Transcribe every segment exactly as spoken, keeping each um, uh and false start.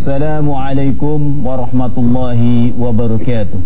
Assalamualaikum warahmatullahi wabarakatuh.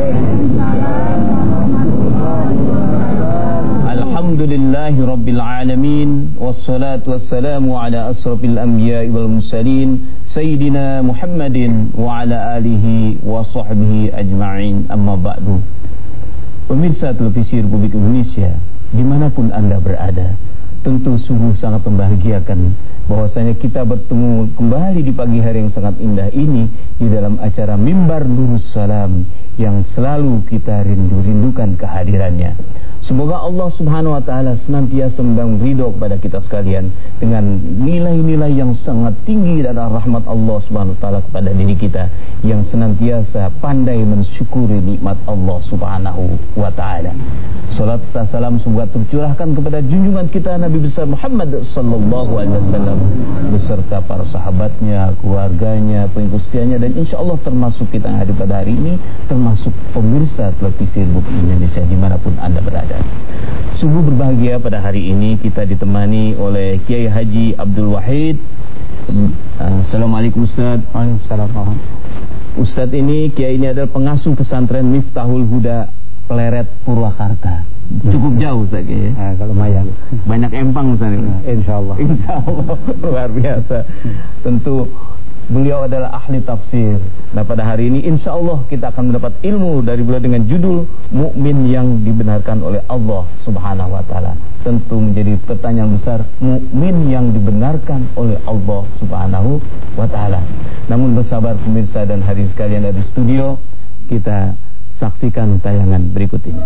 Alhamdulillahi rabbil alamin, wassalatu wassalamu ala asrafil anbiya'i wal mursalin, Sayyidina Muhammadin wa ala alihi wa sahbihi ajma'in, amma ba'du. Pemirsa televisi Republik Indonesia, dimanapun Anda berada, tentu sungguh sangat membahagiakan bahwasanya kita bertemu kembali di pagi hari yang sangat indah ini di dalam acara Mimbar Nurus Salam yang selalu kita rindu-rindukan kehadirannya. Semoga Allah Subhanahu wa taala senantiasa memberi ridho kepada kita sekalian dengan nilai-nilai yang sangat tinggi dan rahmat Allah Subhanahu wa taala kepada diri kita, yang senantiasa pandai mensyukuri nikmat Allah Subhanahu wa taala. Salat serta salam semoga tercurahkan kepada junjungan kita Nabi besar Muhammad sallallahu alaihi wasallam beserta para sahabatnya, keluarganya, pengikut setianya, dan insyaallah termasuk kita yang hadir pada hari ini, termasuk pemirsa televisi Republik Indonesia dimanapun Anda berada. Sungguh berbahagia pada hari ini kita ditemani oleh Kiai Haji Abdul Wahid. Assalamualaikum Ustaz. Waalaikumsalam. Ustaz ini, Kiai ini adalah pengasuh pesantren Miftahul Huda Pleret Purwakarta. Cukup jauh Ustaz ya? Nah, kalau lumayan. Banyak empang Ustaz. Nah, insyaallah. Insyaallah luar biasa. Tentu beliau adalah ahli tafsir. Nah, pada hari ini insyaallah kita akan mendapat ilmu dari beliau dengan judul Mukmin yang dibenarkan oleh Allah Subhanahu wa taala. Tentu menjadi pertanyaan besar, mukmin yang dibenarkan oleh Allah Subhanahu wa taala. Namun bersabar pemirsa dan hadirin sekalian dari studio, kita saksikan tayangan berikut ini.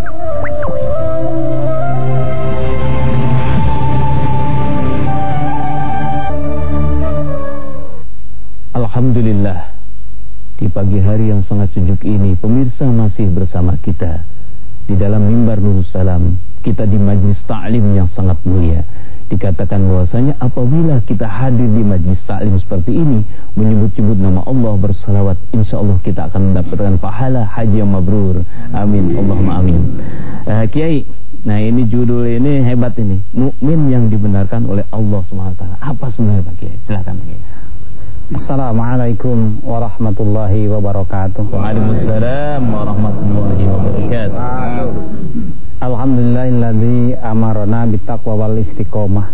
Alhamdulillah, di pagi hari yang sangat sejuk ini pemirsa masih bersama kita di dalam Mimbar Nurus Salam. Kita di majlis ta'lim yang sangat mulia. Dikatakan bahwasanya apabila kita hadir di majlis ta'lim seperti ini, menyebut-nyebut nama Allah, bersalawat, insyaallah kita akan mendapatkan pahala haji yang mabrur. Amin, Allahumma amin. uh, Kiai, nah ini judul ini hebat ini, mukmin yang dibenarkan oleh Allah Subhanahu wa taala. Apa sebenarnya Pak Kiai? Silakan Pak Kiai. Assalamualaikum warahmatullahi wabarakatuh. Waalaikumsalam warahmatullahi wabarakatuh. Alhamdulillahilladzi amarna bittaqwa wal istiqomah,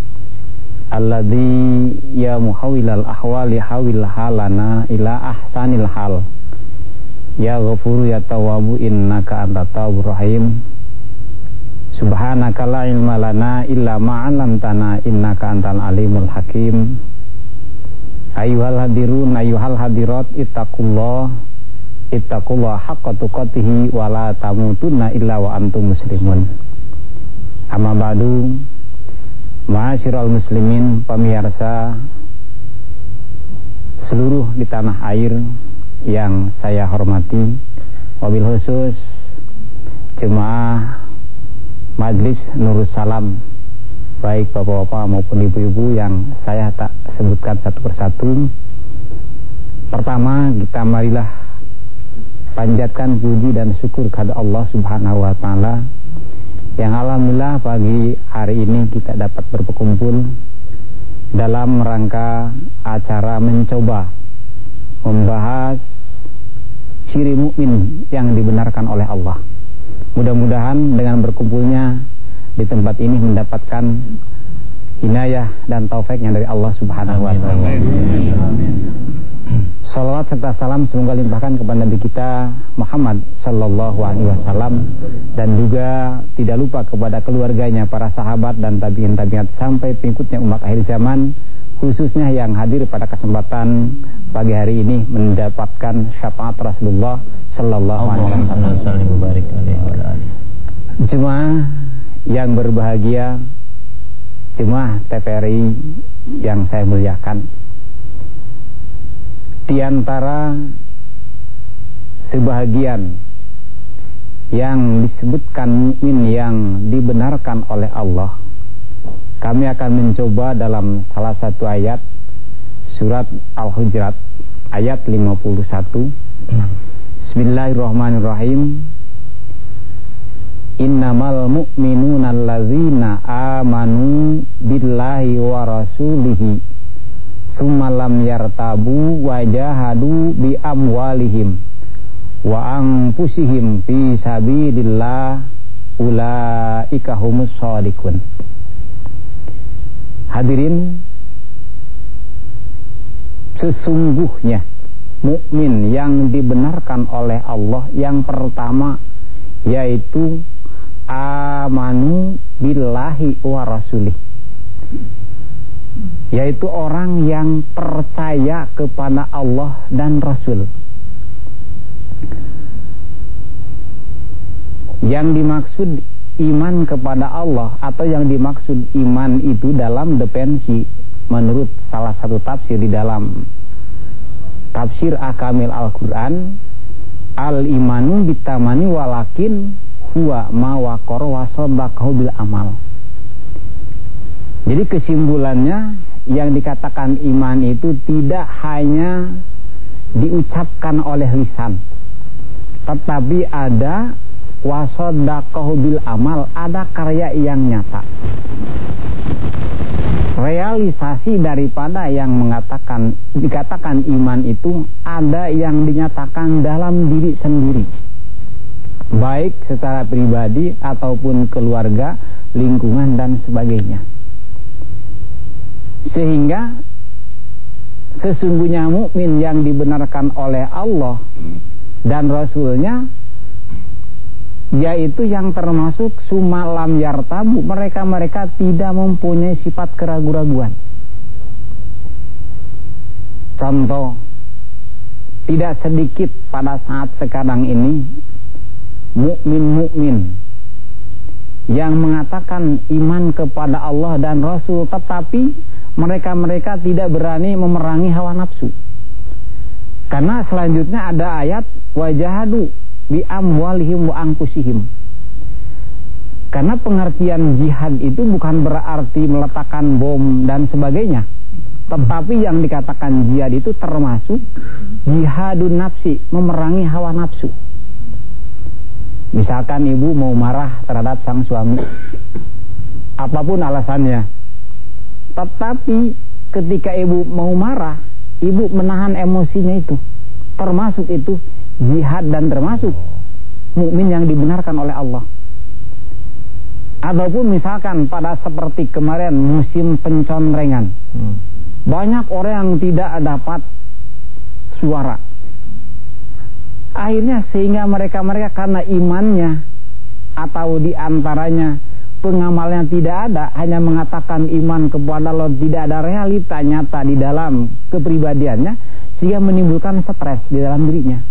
alladzi ya muhawwilal ahwali hawil halana ila ahsanil hal, ya ghafuru ya tawwabu innaka antat tawwabur rahim. Subhanaka la ilma lana illa ma 'allamtana innaka antal alimul hakim. Ayuhal hadirun ayuhal hadirat ittaqullah ittaqullah haqqa tuqatih wa la tamutunna illa wa antum muslimun. Amma ba'du, ma'asyiral muslimin, pemirsa seluruh di tanah air yang saya hormati, wabil khusus jemaah Majlis Nurus Salam, baik bapak-bapak maupun ibu-ibu yang saya tak sebutkan satu persatu. Pertama, kita marilah panjatkan puji dan syukur kepada Allah Subhanahu wa taala yang alhamdulillah pagi hari ini kita dapat berkumpul dalam rangka acara mencoba membahas ciri mukmin yang dibenarkan oleh Allah. Mudah-mudahan dengan berkumpulnya di tempat ini mendapatkan inayah dan taufiknya dari Allah Subhanahu wa taala. Salawat serta salam semoga limpahkan kepada Nabi kita Muhammad sallallahu alaihi wasallam, dan juga tidak lupa kepada keluarganya, para sahabat dan tabi'in tabi'at sampai pengikutnya umat akhir zaman, khususnya yang hadir pada kesempatan pagi hari ini mendapatkan syafaat Rasulullah sallallahu alaihi wasallam. Jemaah yang berbahagia, jemaah T V R I yang saya muliakan, di antara sebahagian yang disebutkan mukmin yang dibenarkan oleh Allah, kami akan mencoba dalam salah satu ayat surat Al-Hujurat ayat lima puluh satu. Bismillahirrahmanirrahim. Innamal mu'minuna allazina amanu billahi wa rasulihi summalam yartabu wajahadu bi amwalihim wa anfusihim fi sabilillah ulaika humus shadiqun. Hadirin, sesungguhnya mukmin yang dibenarkan oleh Allah yang pertama yaitu amanu billahi wa rasulih, yaitu orang yang percaya kepada Allah dan Rasul. Yang dimaksud iman kepada Allah atau yang dimaksud iman itu dalam definisi menurut salah satu tafsir di dalam tafsir Akamil Al-Quran, al-imanu bitamani walakin huwa ma waqara wa sadaqahu bil amal. Jadi kesimpulannya yang dikatakan iman itu tidak hanya diucapkan oleh lisan, tetapi ada wa sadaqahu bil amal, ada karya yang nyata. Realisasi daripada yang mengatakan dikatakan iman itu ada yang dinyatakan dalam diri sendiri, baik secara pribadi ataupun keluarga, lingkungan dan sebagainya. Sehingga sesungguhnya mukmin yang dibenarkan oleh Allah dan Rasulnya, yaitu yang termasuk sumalam yartabu, mereka-mereka tidak mempunyai sifat keraguan-raguan. Contoh, tidak sedikit pada saat sekarang ini mukmin-mukmin yang mengatakan iman kepada Allah dan Rasul, tetapi mereka-mereka tidak berani memerangi hawa nafsu. Karena selanjutnya ada ayat wajahadu bi amwalihim wa anfusihim. Karena pengertian jihad itu bukan berarti meletakkan bom dan sebagainya, tetapi yang dikatakan jihad itu termasuk jihadun nafsi, memerangi hawa nafsu. Misalkan ibu mau marah terhadap sang suami, apapun alasannya, tetapi ketika ibu mau marah, ibu menahan emosinya itu, termasuk itu jihad dan termasuk mukmin yang dibenarkan oleh Allah. Ataupun misalkan pada seperti kemarin musim penconrengan, hmm. banyak orang yang tidak dapat suara. Akhirnya sehingga mereka-mereka karena imannya atau diantaranya pengamalnya tidak ada, hanya mengatakan iman kepada Allah, tidak ada realita nyata di dalam kepribadiannya, sehingga menimbulkan stres di dalam dirinya.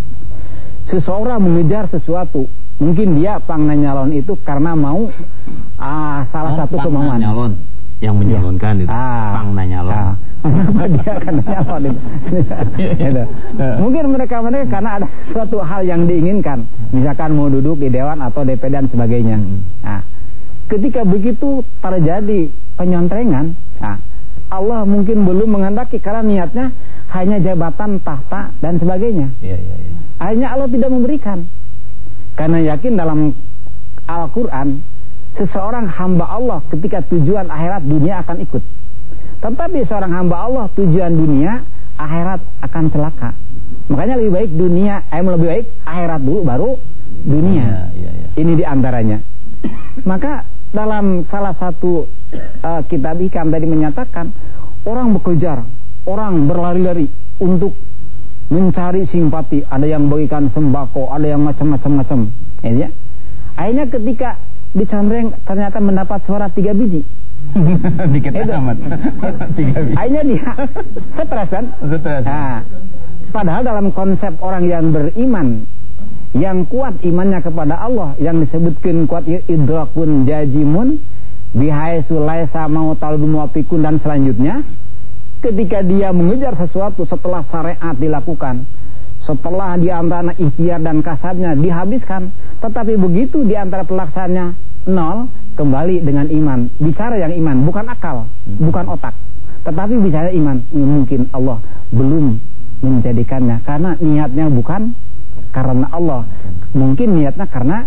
Seseorang mengejar sesuatu, mungkin dia pangna nyalon itu karena mau ah, salah oh, satu kemauan. Nyalon yang menyalonkan ya. itu ah, pangna nyalon. Ah, kenapa dia karena nyalon itu? Gitu. Mungkin mereka-mereka karena ada suatu hal yang diinginkan, misalkan mau duduk di dewan atau D P D dan sebagainya. Nah, ketika begitu terjadi penyontrengan, nah, Allah mungkin belum menghendaki karena niatnya hanya jabatan, tahta dan sebagainya. Iya, iya, iya. Akhirnya Allah tidak memberikan. Karena yakin dalam Al-Quran, seseorang hamba Allah ketika tujuan akhirat dunia akan ikut. Tetapi seorang hamba Allah tujuan dunia, akhirat akan celaka. Makanya lebih baik dunia, eh, lebih baik akhirat dulu baru dunia. Ya, ya, ya. Ini diantaranya. Maka dalam salah satu uh, kitab hikam tadi menyatakan, orang bekejar, orang berlari-lari untuk mencari simpati. Ada yang bagikan sembako, ada yang macam-macam-macam. Ya, akhirnya ketika dicondreng ternyata mendapat suara tiga biji. Dikit amat. Tiga biji. Akhirnya dia stres kan? Stres. Nah, padahal dalam konsep orang yang beriman, yang kuat imannya kepada Allah, yang disebutkan kuat idrakun jajimun bihaisu laisa mautal muwafiqun dan selanjutnya, ketika dia mengejar sesuatu setelah syariat dilakukan, setelah di antara ikhtiar dan kasabnya dihabiskan, tetapi begitu di antara pelaksananya nol, kembali dengan iman. Bicara yang iman, bukan akal, bukan otak, tetapi bicara iman. Ini mungkin Allah belum menjadikannya karena niatnya bukan karena Allah, mungkin niatnya karena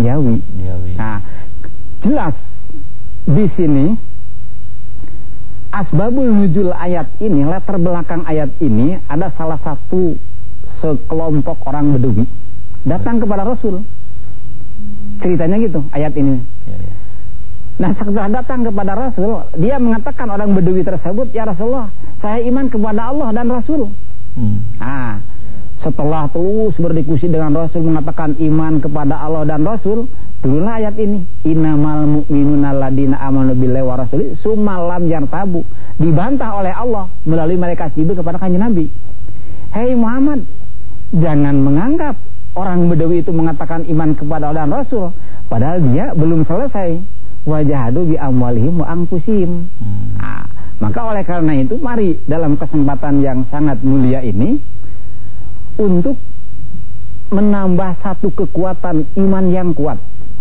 duniawi. Nah, jelas di sini asbabul nuzul ayat ini, latar belakang ayat ini, ada salah satu sekelompok orang Bedui datang kepada Rasul. Ceritanya gitu ayat ini. Nah, setelah datang kepada Rasul, dia mengatakan, orang Bedui tersebut, ya Rasulullah, saya iman kepada Allah dan Rasul. Hmm. Nah, setelah terus berdiskusi dengan Rasul, mengatakan iman kepada Allah dan Rasul, turunlah ayat ini, innamal mu'minuna alladziina aamanu billahi wa rasulihi tsumma lam yartabu. Dibantah oleh Allah melalui malaikat Jibril kepada kanjeng Nabi. Hei Muhammad, jangan menganggap orang Bedui itu mengatakan iman kepada Allah dan Rasul, padahal dia belum selesai. Wajahadu bi amwalihim wa anfusihim. Hmm. Nah, maka oleh karena itu, mari dalam kesempatan yang sangat mulia ini untuk menambah satu kekuatan iman yang kuat.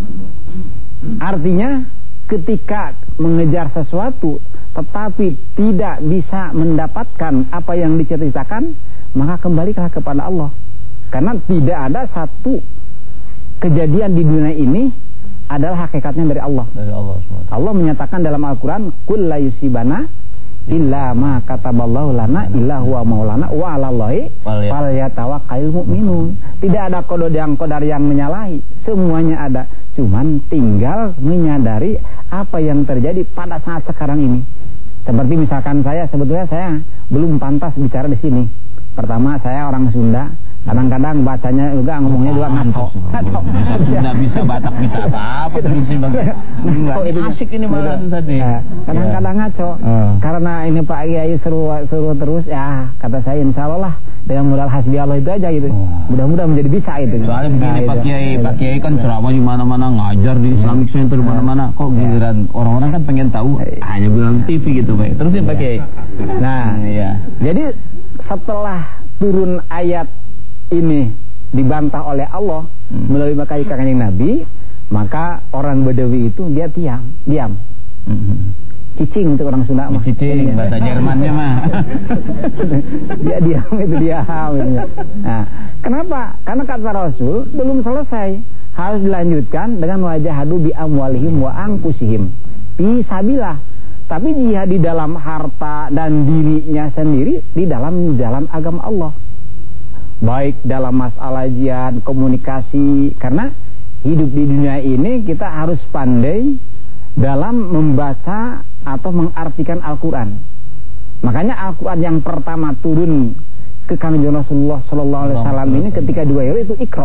Artinya ketika mengejar sesuatu tetapi tidak bisa mendapatkan apa yang diceritakan, maka kembalilah kepada Allah. Karena tidak ada satu kejadian di dunia ini adalah hakikatnya dari Allah. Dari Allah. Allah menyatakan dalam Al-Qur'an, "Qul la yusibana illa ma kataballahu lana illa huwa maulana wa 'alallahi falyatawakkalul mu'minun." Tidak ada qada yang qadar yang menyalahi, semuanya ada. Cuman tinggal menyadari apa yang terjadi pada saat sekarang ini. Seperti misalkan saya, sebetulnya saya belum pantas bicara di sini. Pertama, saya orang Sunda, kadang-kadang bacanya juga, ngomongnya juga ngaco. Ngaco. Tidak bisa Batak, bisa apa-apa terus sih Bang. Ngaco itu asik ini malah tadi. Kadang-kadang ngaco. Karena ini Pak Kiai seru seru terus, ya kata saya insyaallah lah dengan modal hasbi Allah itu aja gitu. Mudah-mudahan menjadi bisa itu. Soalnya begini Pak Kiai, Pak Kiai kan ceramah di mana-mana, ngajar di Islamic Center di mana-mana. Kok giliran orang-orang kan pengen tahu hanya bilang T V gitu, Pak. Terusin Pak Kiai. Nah, iya. Jadi setelah turun ayat ini dibantah oleh Allah hmm. melalui makai kanjeng Nabi, maka orang Badawi itu dia diam, diam. Hmm. Cicing untuk orang Sunda mah. Cicing bahasa Jermannya mah. Dia diam itu diam. Nah, kenapa? Karena kata Rasul belum selesai, harus dilanjutkan dengan wajahadu bi amwalihim wa anfusihim. Fisabilillah. Tapi jihad di dalam harta dan dirinya sendiri di dalam jalan agama Allah. Baik dalam masalah jihad, komunikasi, karena hidup di dunia ini kita harus pandai dalam membaca atau mengartikan Al-Quran. Makanya Al-Quran yang pertama turun ke kanjeng Rasulullah Sallallahu Alaihi Wasallam ini ketika dua itu Iqra.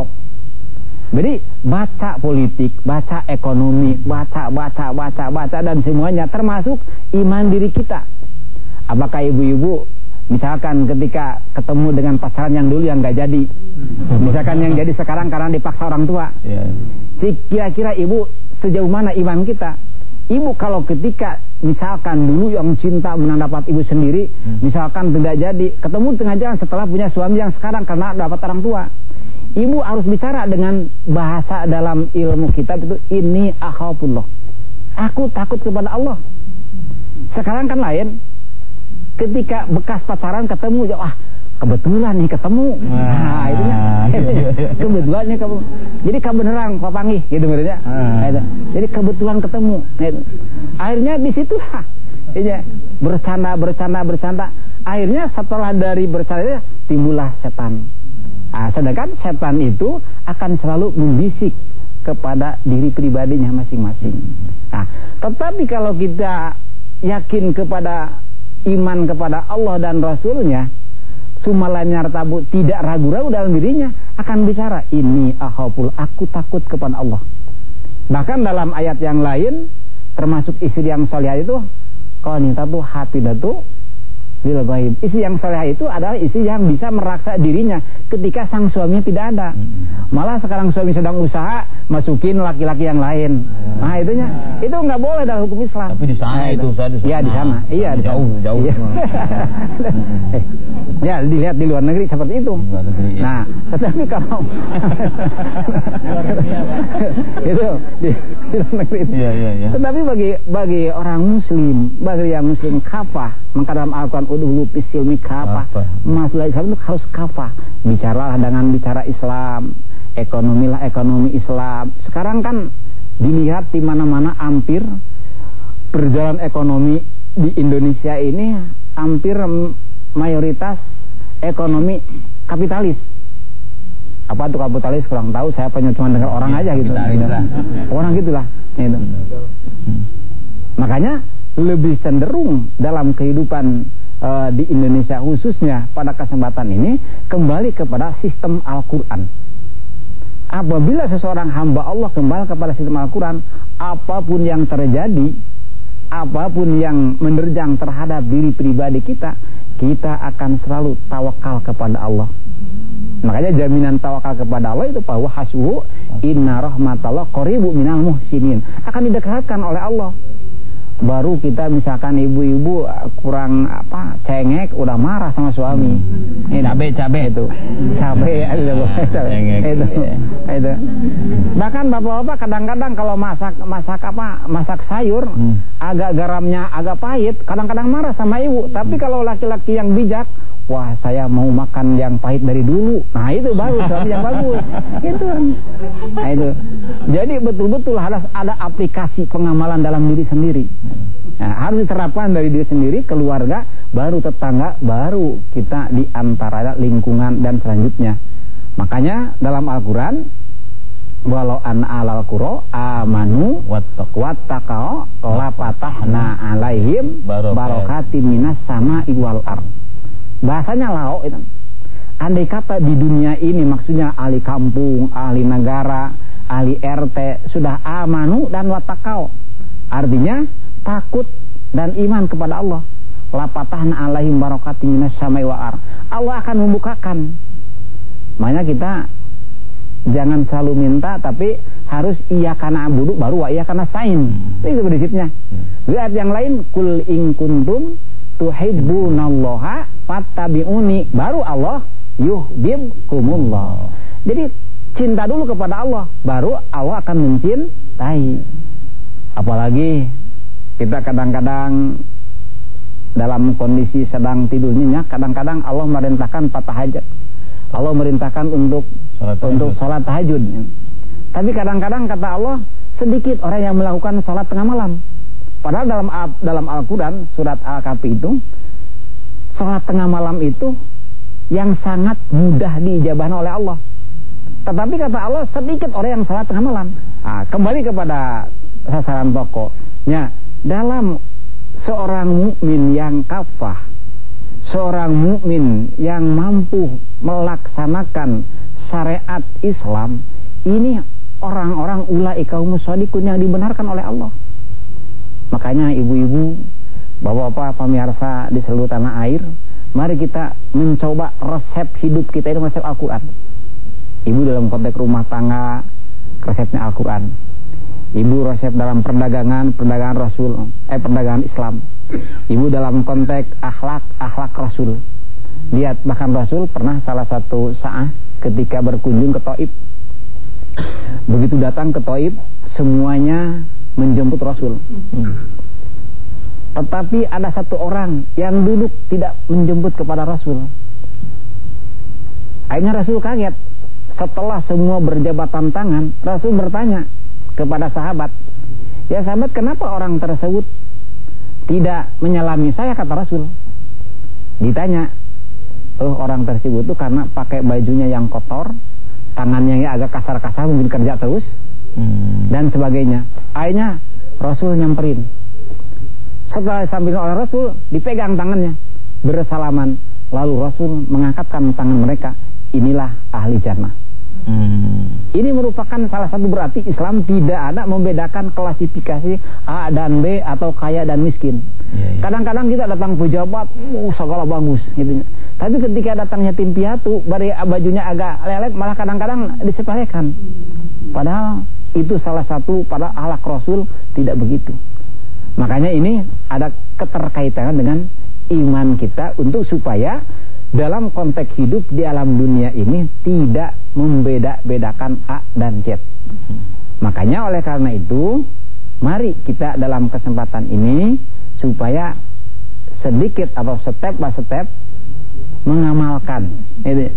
Jadi baca politik, baca ekonomi, baca, baca, baca, baca dan semuanya termasuk iman diri kita. Apakah ibu-ibu misalkan ketika ketemu dengan pasangan yang dulu yang gak jadi, misalkan yang jadi sekarang karena dipaksa orang tua, kira-kira ibu sejauh mana iman kita? Ibu kalau ketika misalkan dulu yang cinta mendapat ibu sendiri, misalkan tidak jadi, ketemu tengah jalan setelah punya suami yang sekarang karena dapat orang tua, ibu harus bicara dengan bahasa dalam ilmu kitab itu, ini akhafullah, aku takut kepada Allah. Sekarang kan lain, ketika bekas pacaran ketemu, wah kebetulan nih ketemu, nah itu kebetulan nih kamu, jadi kebenaran papangi gitu maksudnya, nah, jadi kebetulan ketemu, nah, akhirnya di situ lah, ya, bercanda bercanda bercanda, akhirnya setelah dari bercanda timbullah setan. Nah, sedangkan setan itu akan selalu membisik kepada diri pribadinya masing-masing. Nah, tetapi kalau kita yakin kepada iman kepada Allah dan Rasulnya, sumalamnya tabu, tidak ragu-ragu dalam dirinya, akan bicara ini akhaful, aku takut kepada Allah. Bahkan dalam ayat yang lain, termasuk istri yang salihah itu, qanitatu hafidatu lil ghaib. Istri yang salihah itu adalah istri yang bisa meraksa dirinya ketika sang suaminya tidak ada. Malah sekarang suami sedang usaha, masukin laki-laki yang lain. Nah, itunya itu nggak boleh dalam hukum Islam. Tapi di sana nah, itu, saya di sana. Iya di sana. Iya di jauh, sana. jauh. Iya. eh, ya dilihat di luar negeri seperti itu. Luar negeri, ya. Nah, tetapi kalau itu di, di luar negeri itu. Iya, iya, iya. Tetapi bagi bagi orang Muslim, bagi yang Muslim kafah, maka dalam Al-Quran udhulu fisilmi kafah, masalah Islam itu harus kafah. Bicaralah dengan bicara Islam, ekonomilah ekonomi Islam. Sekarang kan dilihat di mana-mana hampir berjalan ekonomi di Indonesia ini hampir mayoritas ekonomi kapitalis. Apa itu kapitalis kurang tahu, saya pengen cuma dengar orang ya, aja gitu. Lah. Orang gitulah gitu. Hmm. Makanya lebih cenderung dalam kehidupan uh, di Indonesia khususnya pada kesempatan ini kembali kepada sistem Al-Qur'an. Apabila seseorang hamba Allah kembali kepada sistem Al-Quran, apapun yang terjadi, apapun yang menerjang terhadap diri pribadi kita, kita akan selalu tawakal kepada Allah. Makanya jaminan tawakal kepada Allah itu bahwa hasbuhu inna rahmatallah qaribu minal muhsinin, akan didekatkan oleh Allah. Baru kita misalkan ibu-ibu kurang apa cengek udah marah sama suami. Ini cabe cabe itu. Cabe itu. Itu. Itu. Bahkan bapak-bapak kadang-kadang kalau masak masak apa? Masak sayur hmm. agak garamnya agak pahit, kadang-kadang marah sama ibu. Tapi kalau laki-laki yang bijak, wah saya mau makan yang pahit dari dulu. Nah itu baru suami yang bagus. Itu. Nah itu. Jadi betul-betul harus ada aplikasi pengamalan dalam diri sendiri. Nah, harus diterapkan dari diri sendiri, keluarga, baru tetangga, baru kita di antara lingkungan dan selanjutnya. Makanya dalam Al-Quran, walau an alal qura amanu wattaqau lapatahna alaihim barakatim minas sama'i wal ard. Bahasanya lau itu. Andai kata di dunia ini maksudnya ahli kampung, ahli negara, ahli R T sudah amanu dan wattaqau. Artinya takut dan iman kepada Allah. Lapatahna alaihim barakatim minas sama'i wal ard. Allah akan membukakan. Makanya kita jangan selalu minta, tapi harus iyyaka na'budu baru wa iyyaka nasta'in. Itu prinsipnya. Di ayat yang lain, kul in kuntum tuhibbunallaha fattabi'uni, baru Allah yuhibbukumullah. Jadi cinta dulu kepada Allah, baru Allah akan mencintai. Apalagi kita kadang-kadang dalam kondisi sedang tidur nyenyak, kadang-kadang Allah merintahkan tahajud. Allah merintahkan untuk salat untuk sholat tahajud. Tapi kadang-kadang kata Allah, sedikit orang yang melakukan sholat tengah malam. Padahal dalam dalam Al-Quran surat Al-Kahfi itu, sholat tengah malam itu yang sangat mudah diijabah oleh Allah. Tetapi kata Allah, sedikit orang yang sholat tengah malam. Nah, kembali kepada sasaran pokoknya, dalam seorang mukmin yang kafah, seorang mukmin yang mampu melaksanakan syariat Islam, ini orang-orang ulaika humus shadiqun yang dibenarkan oleh Allah. Makanya ibu-ibu, bapak-bapak, pemirsa di seluruh tanah air, mari kita mencoba resep hidup kita itu resep Al-Quran. Ibu dalam konteks rumah tangga, resepnya Al-Quran. Ibu resep dalam perdagangan, perdagangan Rasul, eh perdagangan Islam. Ibu dalam konteks akhlak, akhlak Rasul. Lihat, bahkan Rasul pernah salah satu saat ketika berkunjung ke Taif. Begitu datang ke Taif, semuanya menjemput Rasul. Hmm. Tetapi ada satu orang yang duduk tidak menjemput kepada Rasul. Akhirnya Rasul kaget. Setelah semua berjabatan tangan, Rasul bertanya kepada sahabat, ya sahabat, kenapa orang tersebut tidak menyalami saya, kata Rasul. Ditanya, oh orang tersebut itu karena pakai bajunya yang kotor, tangannya yang agak kasar-kasar, mungkin kerja terus, hmm. dan sebagainya. Akhirnya Rasul nyamperin. Setelah disamperin oleh Rasul, dipegang tangannya, bersalaman. Lalu Rasul mengangkatkan tangan mereka, inilah ahli jannah. Hmm. Ini merupakan salah satu berarti Islam tidak ada membedakan klasifikasi A dan B atau kaya dan miskin. Kadang-kadang ya, ya. Kita datang pejabat, uh, segala bagus gitu. Tapi ketika datang yatim piatu, bari bajunya agak lelet, malah kadang-kadang disepelekan. Padahal itu salah satu pada akhlak Rasul tidak begitu. Makanya ini ada keterkaitan dengan iman kita untuk supaya dalam konteks hidup di alam dunia ini tidak membeda-bedakan A dan Z. Makanya oleh karena itu, mari kita dalam kesempatan ini supaya sedikit atau step by step mengamalkan ini,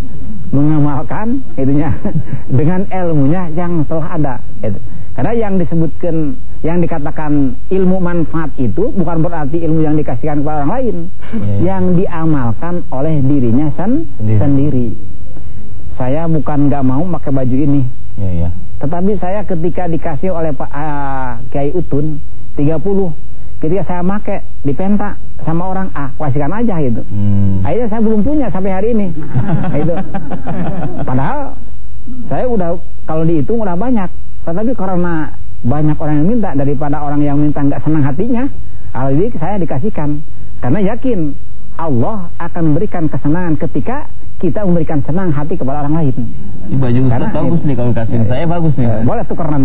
mengamalkan itunya dengan ilmunya yang telah ada itu. Karena yang disebutkan, yang dikatakan ilmu manfaat itu bukan berarti ilmu yang dikasihkan kepada orang lain, ya, ya. Yang diamalkan oleh dirinya sen sendiri. sendiri. Saya bukan nggak mau pakai baju ini, ya, ya. Tetapi saya ketika dikasih oleh Pak uh, Kiai Utun tiga puluh, ketika saya pakai dipenta sama orang, ah kasihkan aja gitu. Hmm. Akhirnya saya belum punya sampai hari ini. Itu. Padahal saya udah kalau dihitung udah banyak. Tetapi karena banyak orang yang minta daripada orang yang minta nggak senang hatinya, lebih saya dikasihkan. Karena yakin Allah akan memberikan kesenangan ketika kita memberikan senang hati kepada orang lain. Ini baju Ustaz bagus nih kalau kasihin saya bagus nih. Boleh tukar nanti.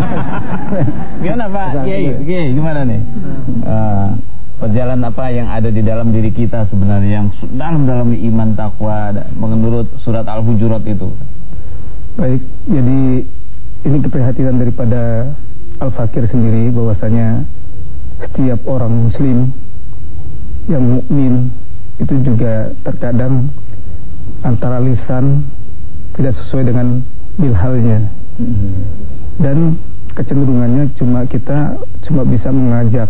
Gimana Pak? Kiai, Kiai gimana nih? Uh, perjalanan apa yang ada di dalam diri kita sebenarnya yang dalam-dalam iman takwa menurut surat Al-Hujurat itu? Baik, jadi ini keprihatinan daripada Al-Fakir sendiri bahwasanya setiap orang muslim yang mukmin itu juga terkadang antara lisan tidak sesuai dengan bilhalnya, mm-hmm. dan kecenderungannya cuma kita cuma bisa mengajak,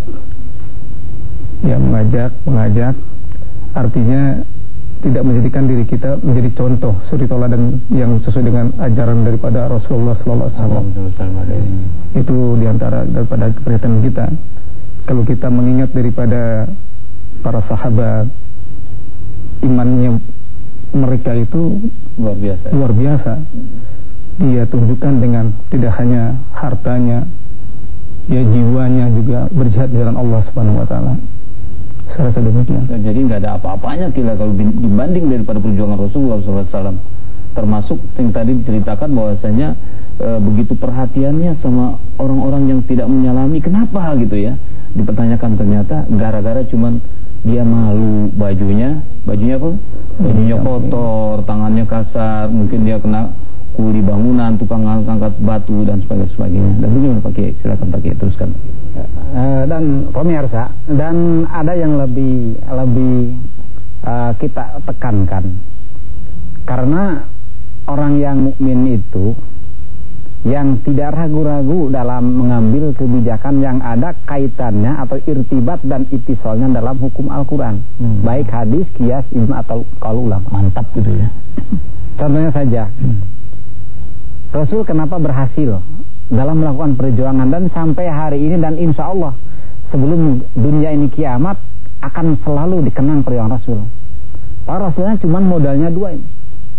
ya mengajak, mengajak, artinya tidak menjadikan diri kita menjadi contoh suri teladan yang sesuai dengan ajaran daripada Rasulullah Sallallahu Alaihi Wasallam. Itu diantara daripada keprihatinan kita. Kalau kita mengingat daripada para sahabat, imannya mereka itu luar biasa. Luar biasa. Dia tunjukkan dengan tidak hanya hartanya, ya jiwanya juga berjihad di jalan Allah Subhanahu Wa Taala. Saya rasa demikian. Jadi nggak ada apa-apanya kira kalau dibanding daripada perjuangan Rasulullah Sallallahu Alaihi Wasallam. Termasuk yang tadi diceritakan bahwasanya e, begitu perhatiannya sama orang-orang yang tidak menyalami. Kenapa gitu ya? Dipertanyakan ternyata gara-gara cuman dia malu bajunya, bajunya apa? Bajunya kotor, tangannya kasar, mungkin dia kena kuli bangunan, tukang angkat batu dan sebagainya. Dan bagaimana Pak Kiai? Silakan Pak Kiai teruskan. Uh, dan pemirsa, dan ada yang lebih lebih uh, kita tekankan, karena orang yang mukmin itu yang tidak ragu-ragu dalam mengambil kebijakan yang ada kaitannya atau irtibat dan itisolnya dalam hukum Al-Quran, hmm. baik hadis, qiyas, ijma atau qaul ulama. Mantap gitu ya. Contohnya saja, hmm. Rasul kenapa berhasil dalam melakukan perjuangan dan sampai hari ini dan insya Allah sebelum dunia ini kiamat akan selalu dikenang perjuangan Rasul. Para Rasulnya cuma modalnya dua ini.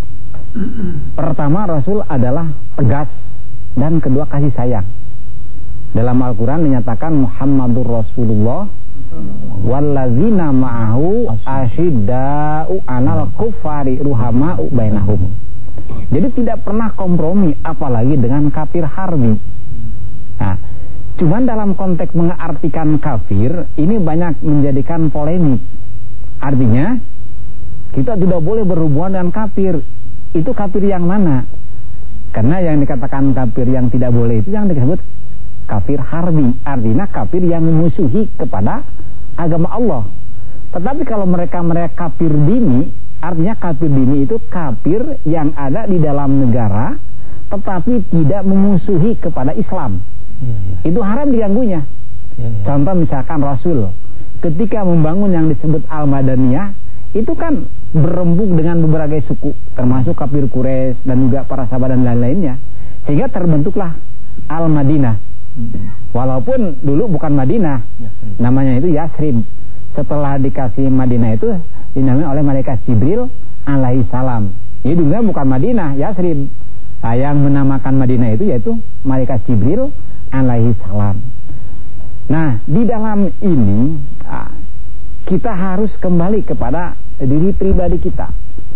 Pertama, Rasul adalah tegas, dan kedua kasih sayang. Dalam Al-Quran dinyatakan Muhammadur Rasulullah wallazina ma'ahu asyidda'u anal kufari ruhama'u bainahum. Jadi tidak pernah kompromi apalagi dengan kafir harbi. Nah, cuman dalam konteks mengartikan kafir ini banyak menjadikan polemik. Artinya kita tidak boleh berhubungan dengan kafir. Itu kafir yang mana? Karena yang dikatakan kafir yang tidak boleh itu yang disebut kafir harbi. Artinya kafir yang memusuhi kepada agama Allah. Tetapi kalau mereka-mereka kafir dini, artinya kafir dini itu kafir yang ada di dalam negara tetapi tidak memusuhi kepada Islam. Ya, ya. Itu haram diganggunya. Ya, ya. Contoh misalkan Rasul ketika membangun yang disebut Al-Madaniyah, itu kan berembuk dengan berbagai suku, termasuk kafir Quraisy dan juga para sahabat dan lain-lainnya, sehingga terbentuklah Al-Madinah. Walaupun dulu bukan Madinah, namanya itu Yasrib. Setelah dikasih Madinah itu dinamai oleh malaikat Jibril alaihi salam. Jadi dulunya bukan Madinah, Yasrib. Nah, yang menamakan Madinah itu yaitu malaikat Jibril alaihi salam. Nah, di dalam ini nah, kita harus kembali kepada diri pribadi kita,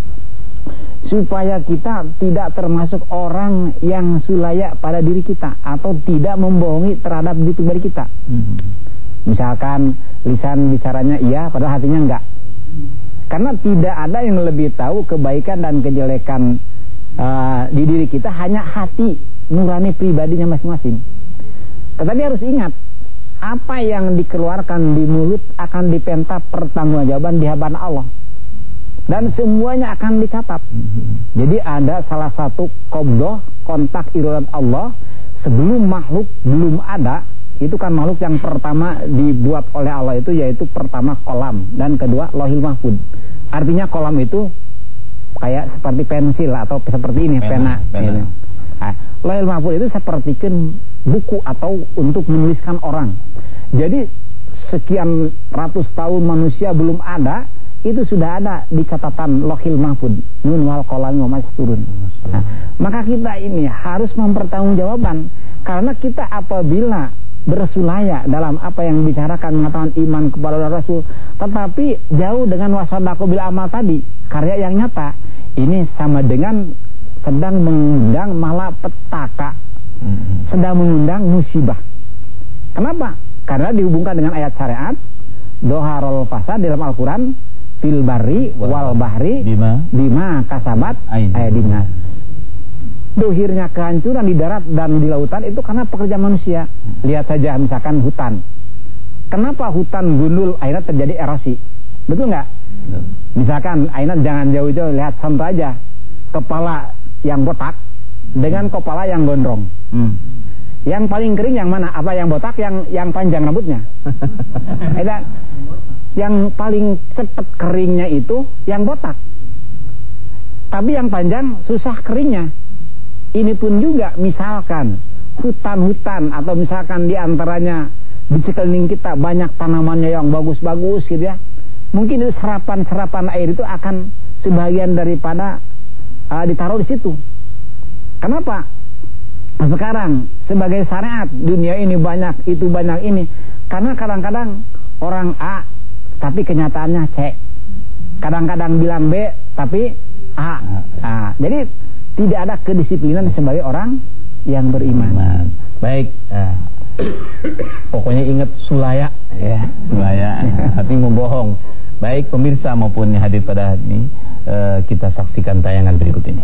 supaya kita tidak termasuk orang yang sulaya pada diri kita atau tidak membohongi terhadap diri pribadi kita. Hmm. Misalkan lisan bicaranya iya padahal hatinya enggak. Karena tidak ada yang lebih tahu kebaikan dan kejelekan uh, di diri kita, hanya hati nurani pribadinya masing-masing. Tetapi harus ingat, apa yang dikeluarkan di mulut akan dipenta pertanggungjawaban di hadapan Allah. dan semuanya akan dicatat. Jadi ada salah satu qabdah, kontak iradat Allah sebelum makhluk belum ada. Itu kan makhluk yang pertama dibuat oleh Allah itu yaitu pertama kolam dan kedua Lauhil Mahfuz. Artinya kolam itu kayak seperti pensil atau seperti ini pena. pena, pena. Ini. Nah, Lauhil Mahfuz itu sepertikan buku atau untuk menuliskan orang. Jadi sekian ratus tahun manusia belum ada, itu sudah ada di catatan Lauhil Mahfuz. Nun wal qalam wa masturun. Nah, maka kita ini harus mempertanggungjawabkan, karena kita apabila bersulaya dalam apa yang dibicarakan mengatakan iman kepada Rasul, tetapi jauh dengan wasadaqo bil amal tadi, karya yang nyata, ini sama dengan sedang mengundang malapetaka, sedang mengundang musibah. Kenapa? Karena dihubungkan dengan ayat syariat, doharul fasad dalam Al-Quran, fil barri wal bahri bima, bima kasabat aydinas. Dohirnya kehancuran di darat dan di lautan itu karena pekerjaan manusia. Lihat saja misalkan hutan. Kenapa hutan gundul akhirnya terjadi erosi? Betul nggak? Misalkan akhirnya jangan jauh-jauh, lihat contoh aja kepala yang botak dengan kepala yang gondrong. Hmm. Yang paling kering yang mana? Apa yang botak, yang yang panjang rambutnya? Ada yang paling cepat keringnya itu yang botak. Tapi yang panjang susah keringnya. Ini pun juga misalkan hutan-hutan atau misalkan di antaranya di sekeliling kita banyak tanamannya yang bagus-bagus gitu ya. Mungkin itu serapan-serapan air itu akan sebagian daripada uh, ditaruh di situ. Kenapa? Sekarang sebagai syariat dunia ini banyak itu banyak ini. Karena kadang-kadang orang A tapi kenyataannya C. Kadang-kadang bilang B tapi A. Nah, jadi tidak ada kedisiplinan sebagai orang yang beriman. Baik, nah, pokoknya ingat sulaya, ya, sulaya, hati membohong. Baik pemirsa maupun yang hadir pada hari ini, uh, kita saksikan tayangan berikut ini.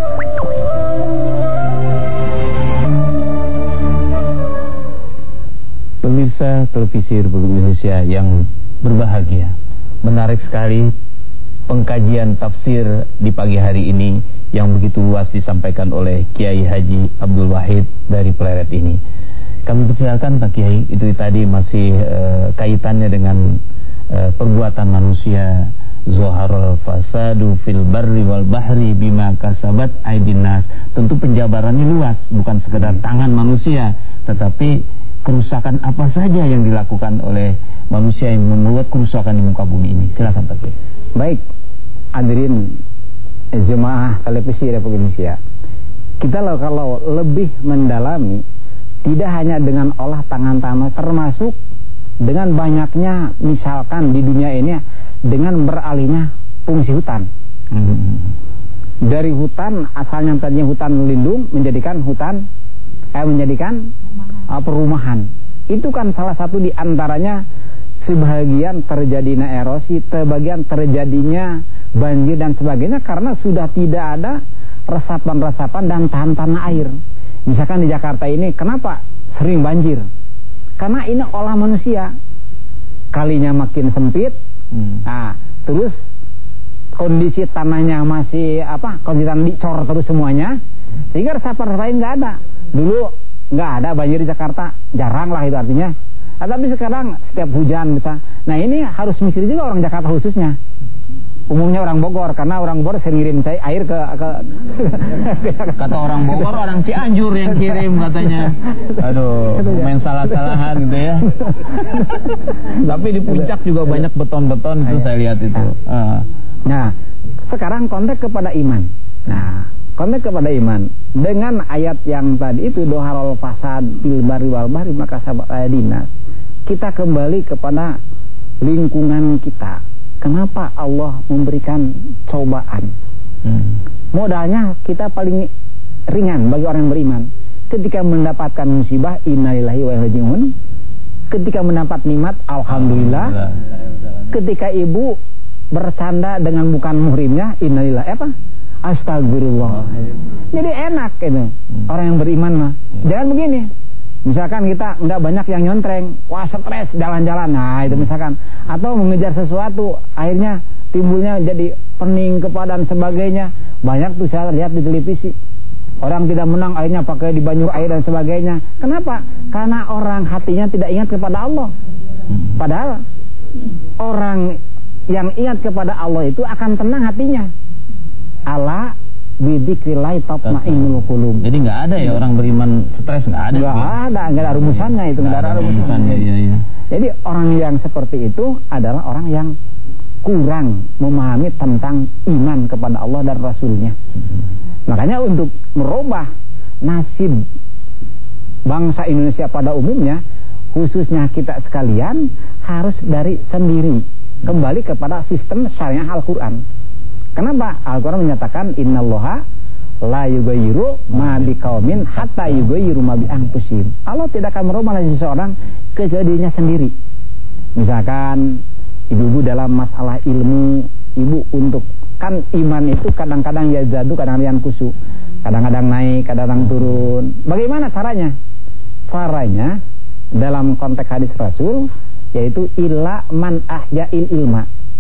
Pemirsa televisi Republik Indonesia yang berbahagia, menarik sekali pengkajian tafsir di pagi hari ini yang begitu luas disampaikan oleh Kiai Haji Abdul Wahid dari Pleret ini. Kami persilakan Pak Kiai, itu tadi masih uh, kaitannya dengan uh, perbuatan manusia. Zoharul fasadu fil barri wal bahri bima kasabat aidinas. Tentu penjabarannya luas, bukan sekedar tangan manusia, tetapi kerusakan apa saja yang dilakukan oleh manusia yang membuat kerusakan di muka bumi ini. Silakan Pak Kiai. Baik, hadirin jemaah televisi Republik Indonesia, kita loh kalau lebih mendalami tidak hanya dengan olah tangan-tangan, termasuk dengan banyaknya misalkan di dunia ini dengan beralihnya fungsi hutan. Hmm. Dari hutan asalnya tadinya hutan lindung menjadikan hutan eh menjadikan uh, perumahan. Itu kan salah satu di antaranya sebagian terjadinya erosi, sebagian terjadinya banjir dan sebagainya karena sudah tidak ada resapan-resapan dan tahan tanah air. Misalkan di Jakarta ini kenapa sering banjir? Karena ini olah manusia. Kalinya makin sempit. Hmm. Nah, terus kondisi tanahnya masih apa? Kondisi tanah dicor terus semuanya. Sehingga resapan-resapan nggak ada. Dulu nggak ada banjir di Jakarta, jarang lah itu artinya. Nah, tapi sekarang setiap hujan bisa. Nah, ini harus mikir juga orang Jakarta khususnya. Umumnya orang Bogor, karena orang Bogor sering ngirim saya air ke, ke kata orang Bogor, orang Cianjur yang kirim katanya. Aduh, main salah-salahan gitu ya. Tapi di puncak juga banyak beton-beton itu saya lihat itu. Nah, sekarang konteks kepada iman. Nah, konteks kepada iman dengan ayat yang tadi itu doharul fasad bil barri wal bahri maka sabat aydinas. Kita kembali kepada lingkungan kita. Kenapa Allah memberikan cobaan? Hmm. Modalnya kita paling ringan bagi orang yang beriman. Ketika mendapatkan musibah, innalillahi wa inna ilaihi raji'un. Ketika mendapat nikmat, alhamdulillah. Ketika ibu bercanda dengan bukan muhrimnya, innalillahi apa? Astagfirullah. Jadi enak itu. Hmm. Orang yang beriman mah. Jangan begini. Misalkan kita nggak banyak yang nyontreng, wah stres jalan-jalan, nah itu misalkan. Atau mengejar sesuatu, akhirnya timbulnya jadi pening, kepada dan sebagainya. Banyak tuh saya lihat di televisi, orang tidak menang akhirnya pakai di banyu air dan sebagainya. Kenapa? Karena orang hatinya tidak ingat kepada Allah. Padahal orang yang ingat kepada Allah itu akan tenang hatinya. Ala bidzikrillah tatma'innul qulub. Jadi nggak ada ya orang beriman stres, nggak ada. Nggak ada, nggak ada rumusannya itu, nggak ada rumusannya. Iya, iya. Jadi orang yang seperti itu adalah orang yang kurang memahami tentang iman kepada Allah dan Rasulnya. Makanya untuk merubah nasib bangsa Indonesia pada umumnya, khususnya kita sekalian, harus dari sendiri kembali kepada sistem syariah Al-Quran. Kenapa? Al-Quran menyatakan innallaha la yughayyiru ma biqaumin hatta yughayyiru ma bi anfusihim. Allah tidak akan merubah nasib seseorang kecuali dirinya sendiri. Misalkan ibu-ibu dalam masalah ilmu, ibu untuk kan iman itu kadang-kadang ya jatuh, kadang-kadang kusu, kadang-kadang naik, kadang-kadang turun. Bagaimana caranya? Caranya dalam konteks hadis Rasul yaitu illa man ahya'il ilma,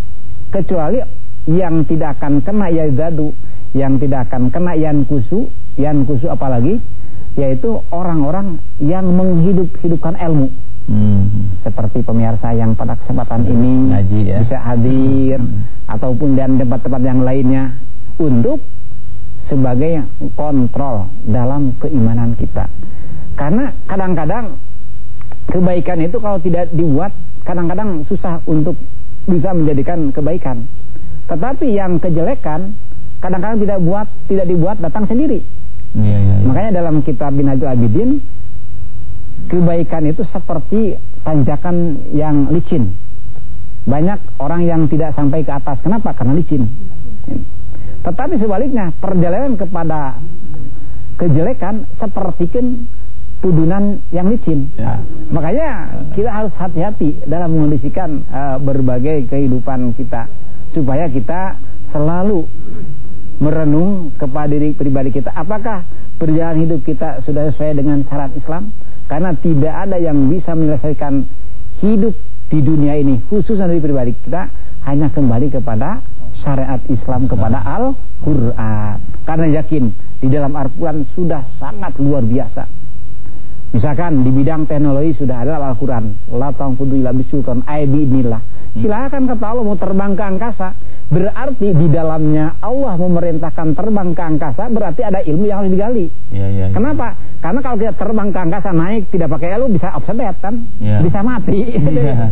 kecuali yang tidak akan kena yazadu, yang tidak akan kena yan kusu, yan kusu apalagi, yaitu orang-orang yang menghidup-hidupkan ilmu. Hmm. Seperti pemirsa yang pada kesempatan ini ngaji, ya, bisa hadir, hmm. ataupun dan tempat-tempat yang lainnya untuk sebagai kontrol dalam keimanan kita. Karena kadang-kadang kebaikan itu kalau tidak dibuat, kadang-kadang susah untuk bisa menjadikan kebaikan. Tetapi yang kejelekan kadang-kadang tidak buat, tidak dibuat, datang sendiri. Ya, ya, ya. Makanya dalam kitab Minhajul Abidin, kebaikan itu seperti tanjakan yang licin. Banyak orang yang tidak sampai ke atas. Kenapa? Karena licin. Tetapi sebaliknya, perjalanan kepada kejelekan sepertikan pudunan yang licin. Ya. Makanya kita harus hati-hati dalam mengondisikan uh, berbagai kehidupan kita, supaya kita selalu merenung kepada diri pribadi kita, apakah perjalanan hidup kita sudah sesuai dengan syarat Islam. Karena tidak ada yang bisa menyelesaikan hidup di dunia ini, khususnya dari pribadi kita, hanya kembali kepada syariat Islam, kepada Al-Quran. Karena yakin di dalam Al-Quran sudah sangat luar biasa. Misalkan di bidang teknologi sudah ada Al-Quran, la tanfudu illa bisultan ay biidnillah. Silakan kata Allah mau terbang ke angkasa, berarti di dalamnya Allah memerintahkan terbang ke angkasa, berarti ada ilmu yang harus digali. Ya, ya, ya. Kenapa? Karena kalau kita terbang ke angkasa naik tidak pakai ilmu bisa obsolete kan, ya, bisa mati. Ya.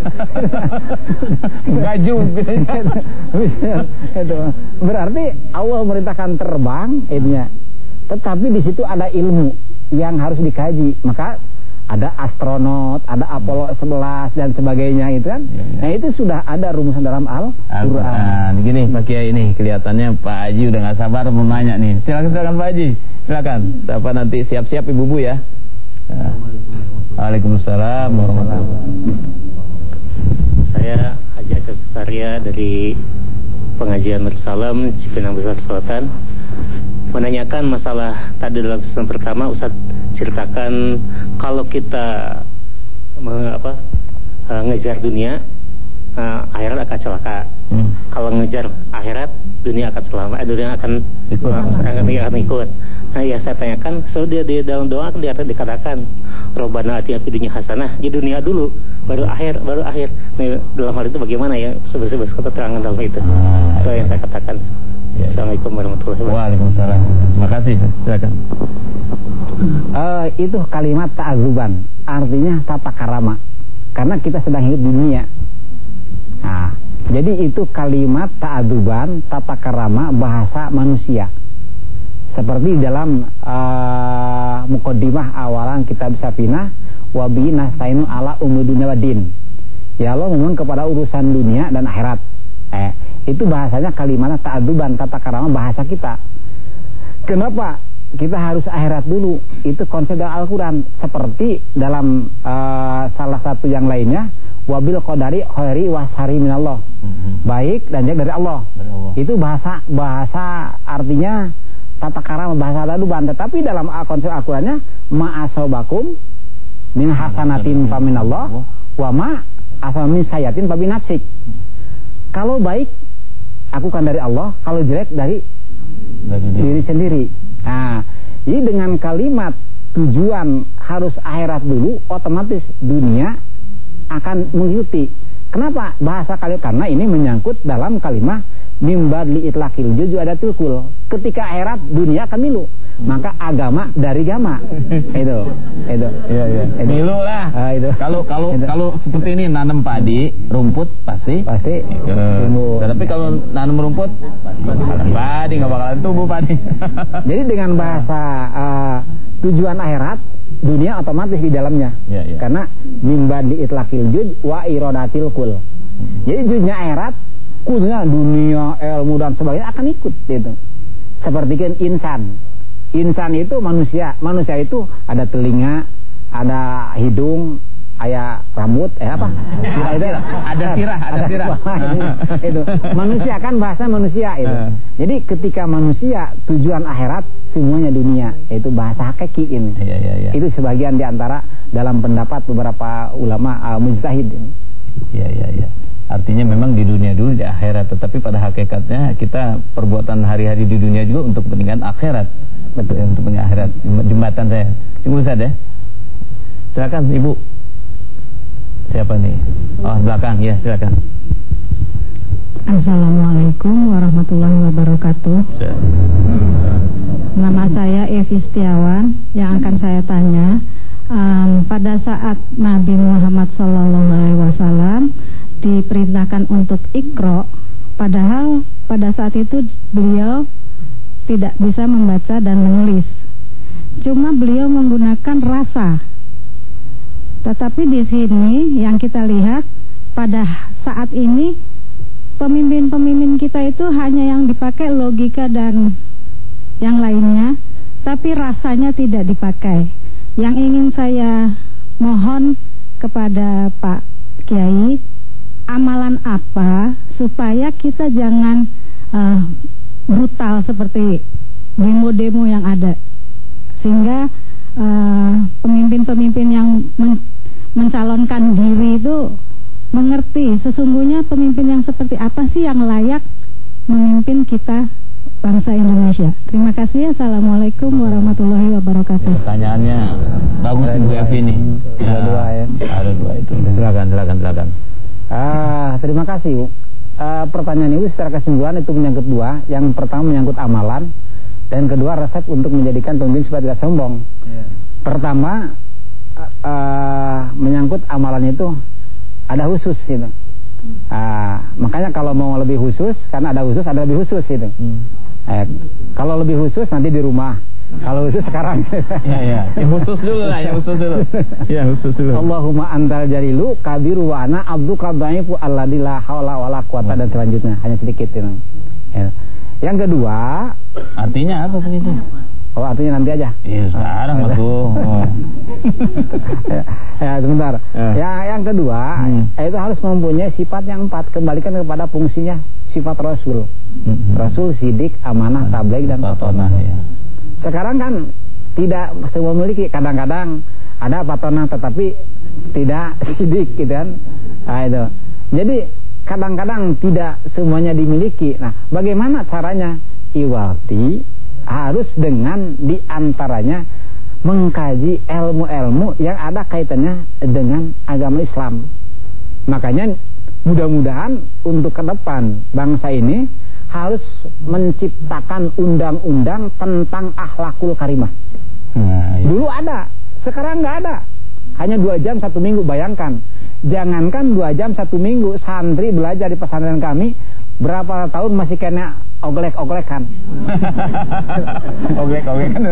Gajuk. Berarti Allah memerintahkan terbang, itunya. Tetapi di situ ada ilmu yang harus dikaji. Maka ada astronot, ada Apollo sebelas dan sebagainya itu kan. Ya, ya. Nah itu sudah ada rumusan dalam Al-Quran. Nah, gini Pak Kiai ini kelihatannya Pak Haji udah nggak sabar mau nanya nih. Silakan silakan Pak Haji, silakan. Siapa nanti siap-siap ibu-ibu ya. Ya. Waalaikumsalam warahmatullahi wabarakatuh. Saya Haji Aceh Sukarya dari Pengajian Nursalam Cipinang Besar Selatan, menanyakan masalah tadi dalam season pertama Ustaz ceritakan kalau kita me, apa, uh, ngejar dunia, uh, akhirat akan celaka. Hmm. Kalau ngejar akhirat, dunia akan selamat. Eh, dunia akan ikut. Uh, akan, akan ikut. Nah, yang saya tanyakan, so dia di dalam doa kan dikatakan, Robbana atina fid dunya hasanah, di dunia dulu, baru akhir, baru akhir. Nah, dalam hal itu bagaimana ya? Sebesar keterangan dalam itu. Ah, itu ya, yang saya katakan. Ya. Assalamualaikum warahmatullahi wabarakatuh. Waalaikumsalam. Terima kasih. Silakan. Uh, itu kalimat ta'azuban, artinya tata karama, karena kita sedang hidup di dunia. Nah, jadi itu kalimat ta'azuban, tata karama bahasa manusia. Seperti dalam uh, muqaddimah awalan kitab Safinah, wa bi nastainu ala umur dunya wadin. Ya Allah ngomong kepada urusan dunia dan akhirat. Eh, itu bahasanya kalimat ta'azuban, tata karama bahasa kita. Kenapa kita harus akhirat dulu? Itu konsep dalam Al-Quran. Seperti dalam uh, salah satu yang lainnya, wabil qadari khairi wasari minallah. Mm-hmm. Baik dan jelek dari Allah. Dari Allah. Itu bahasa bahasa artinya tata karama, bahasa ta'azuban. Tetapi dalam konsep Al-Qurannya ma'asobakum min hasanatin fa minallah wa ma asal min sayatin fa binafsik. Kalau baik aku kan dari Allah, kalau jelek dari, dari diri sendiri. Nah, jadi dengan kalimat tujuan harus akhirat dulu, otomatis dunia akan mengikuti. Kenapa bahasa kalimat? Karena ini menyangkut dalam kalimat mimbar li itlaqil juzu ada tukul. Ketika akhirat dunia akan milu, maka agama dari gama. itu itu iya iya milu lah. Ah, itu kalau kalau itu. Kalau seperti ini nanam padi rumput pasti pasti tumbuh. Tapi kalau nanam rumput padi nggak bakalan tumbuh padi. Jadi dengan bahasa uh, tujuan akhirat dunia otomatis di dalamnya. Ya, ya. Karena mimbar li itlaqil juz wa iradatil kul. Jadi juznya akhirat, kulnya dunia, ilmu dan sebagainya akan ikut gitu. Seperti kan insan. Insan itu manusia. Manusia itu ada telinga, ada hidung, ada rambut, eh apa? Sirah, itu ada sirah, ada sirah. Itu. Manusia kan bahasa manusia itu. Jadi ketika manusia tujuan akhirat semuanya dunia, itu bahasa hakiki ini. Ya, ya, ya. Itu sebagian di antara dalam pendapat beberapa ulama uh, mujtahid. Ya, ya, ya. Artinya memang di dunia dulu di akhirat, tetapi pada hakikatnya kita perbuatan hari-hari di dunia juga untuk kepentingan akhirat. Betul, ya, untuk kepentingan akhirat. Jembatan saya. Ibu Ustaz ya. Silakan Ibu. Siapa nih? Oh, belakang. Ya, silakan. Assalamualaikum warahmatullahi wabarakatuh. Nama saya Evi Setiawan. Yang akan saya tanya, um, pada saat Nabi Muhammad Sallallahu Alaihi Wasallam diperintahkan untuk Iqra, padahal pada saat itu beliau tidak bisa membaca dan menulis, cuma beliau menggunakan rasa. Tetapi di sini yang kita lihat pada saat ini pemimpin-pemimpin kita itu hanya yang dipakai logika dan yang lainnya, tapi rasanya tidak dipakai. Yang ingin saya mohon kepada Pak Kiai, amalan apa supaya kita jangan uh, brutal seperti demo-demo yang ada, sehingga pemimpin-pemimpin uh, yang men mencalonkan diri itu mengerti sesungguhnya pemimpin yang seperti apa sih yang layak memimpin kita bangsa Indonesia. Terima kasih. Assalamualaikum warahmatullahi wabarakatuh. Pertanyaannya bagus Ibu Evi ini. Ada dua ya. Ada dua itu. Silakan, silakan, silakan. Ah, terima kasih Bu. Uh, pertanyaan Ibu secara kesimpulan itu menyangkut dua. Yang pertama menyangkut amalan, dan kedua resep untuk menjadikan pemimpin supaya tidak sombong. Yeah. Pertama uh, uh, menyangkut amalan itu ada khusus gitu. Uh, makanya kalau mau lebih khusus, karena ada khusus ada lebih khusus gitu. Hmm. Eh, kalau lebih khusus nanti di rumah. Kalau khusus sekarang. Ya ya. Yang khusus dulu lah, yang khusus dulu. Ya khusus dulu. Allahumma antal jalilu kabiru wa ana abduka dhaifu alladzi la haula wala quwata dan selanjutnya hanya sedikit itu. Ya. Yang kedua, artinya apa begitu? Oh, artinya nanti aja. Iya, sekarang tuh. Oh. ya, ya, sebentar. Ya, ya yang kedua, hmm. itu harus mempunyai sifat yang empat, kembalikan kepada fungsinya sifat Rasul. Hmm. Rasul, sidik, amanah, tabligh dan fatonah ya. Sekarang kan tidak semua memiliki, kadang-kadang ada fatonah tetapi tidak sidik gitu kan. Nah, itu. Jadi kadang-kadang tidak semuanya dimiliki. Nah, bagaimana caranya? Iwati harus dengan diantaranya mengkaji ilmu-ilmu yang ada kaitannya dengan agama Islam. Makanya mudah-mudahan untuk ke depan bangsa ini harus menciptakan undang-undang tentang akhlakul karimah. Nah, iya. Dulu ada, sekarang nggak ada. Hanya dua jam satu minggu, bayangkan. Jangankan dua jam satu minggu, santri belajar di pesantren kami berapa tahun masih kena oglek-oglekan. Oglek-oglekan.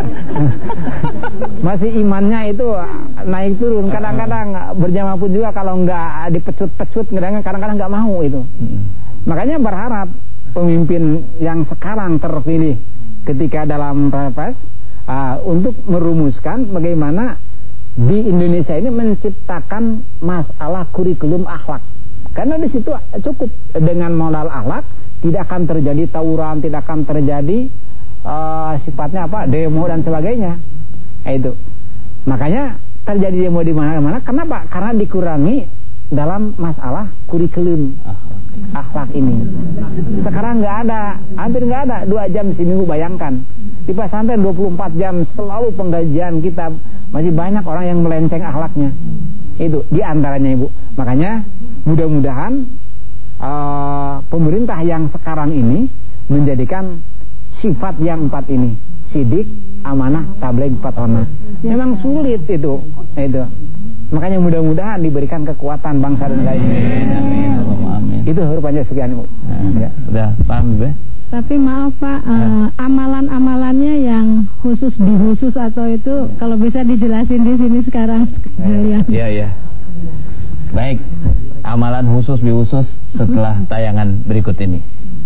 Masih imannya itu naik turun. Kadang-kadang berjamaah pun juga kalau nggak dipecut-pecut, kadang-kadang nggak mau itu. Makanya berharap pemimpin yang sekarang terpilih ketika dalam Perpres uh, untuk merumuskan bagaimana di Indonesia ini menciptakan masalah kurikulum akhlak. Karena di situ cukup dengan modal akhlak, tidak akan terjadi tawuran, tidak akan terjadi uh, sifatnya apa demo dan sebagainya. Itu. Makanya terjadi demo di mana-mana. Kenapa? Karena dikurangi dalam masalah kurikulum akhlak ini. Sekarang nggak ada, hampir nggak ada dua jam seminggu. Bayangkan di pesantren dua puluh empat jam selalu pengajian kita, masih banyak orang yang melenceng akhlaknya. Itu di antaranya Ibu. Makanya mudah-mudahan uh, pemerintah yang sekarang ini menjadikan sifat yang empat ini, sidik, amanah, tabligh, fatona. Memang sulit itu, itu. Makanya mudah-mudahan diberikan kekuatan bangsa dan negara ini. Amin. Itu huruf panjang sekian Bu. Ya, udah paham Bu. Tapi maaf Pak, uh, amalan-amalannya yang khusus dihusus atau itu kalau bisa dijelasin di sini sekarang. Iya iya. Baik, amalan khusus bihusus setelah tayangan berikut ini.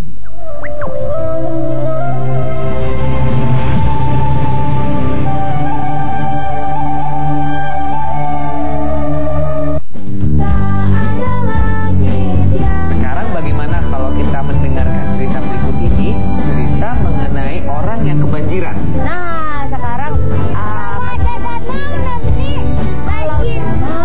Sekarang bagaimana kalau kita mendengarkan cerita berikut ini, cerita mengenai orang yang kebanjiran. Nah, sekarang uh, ada banana nih, banjir.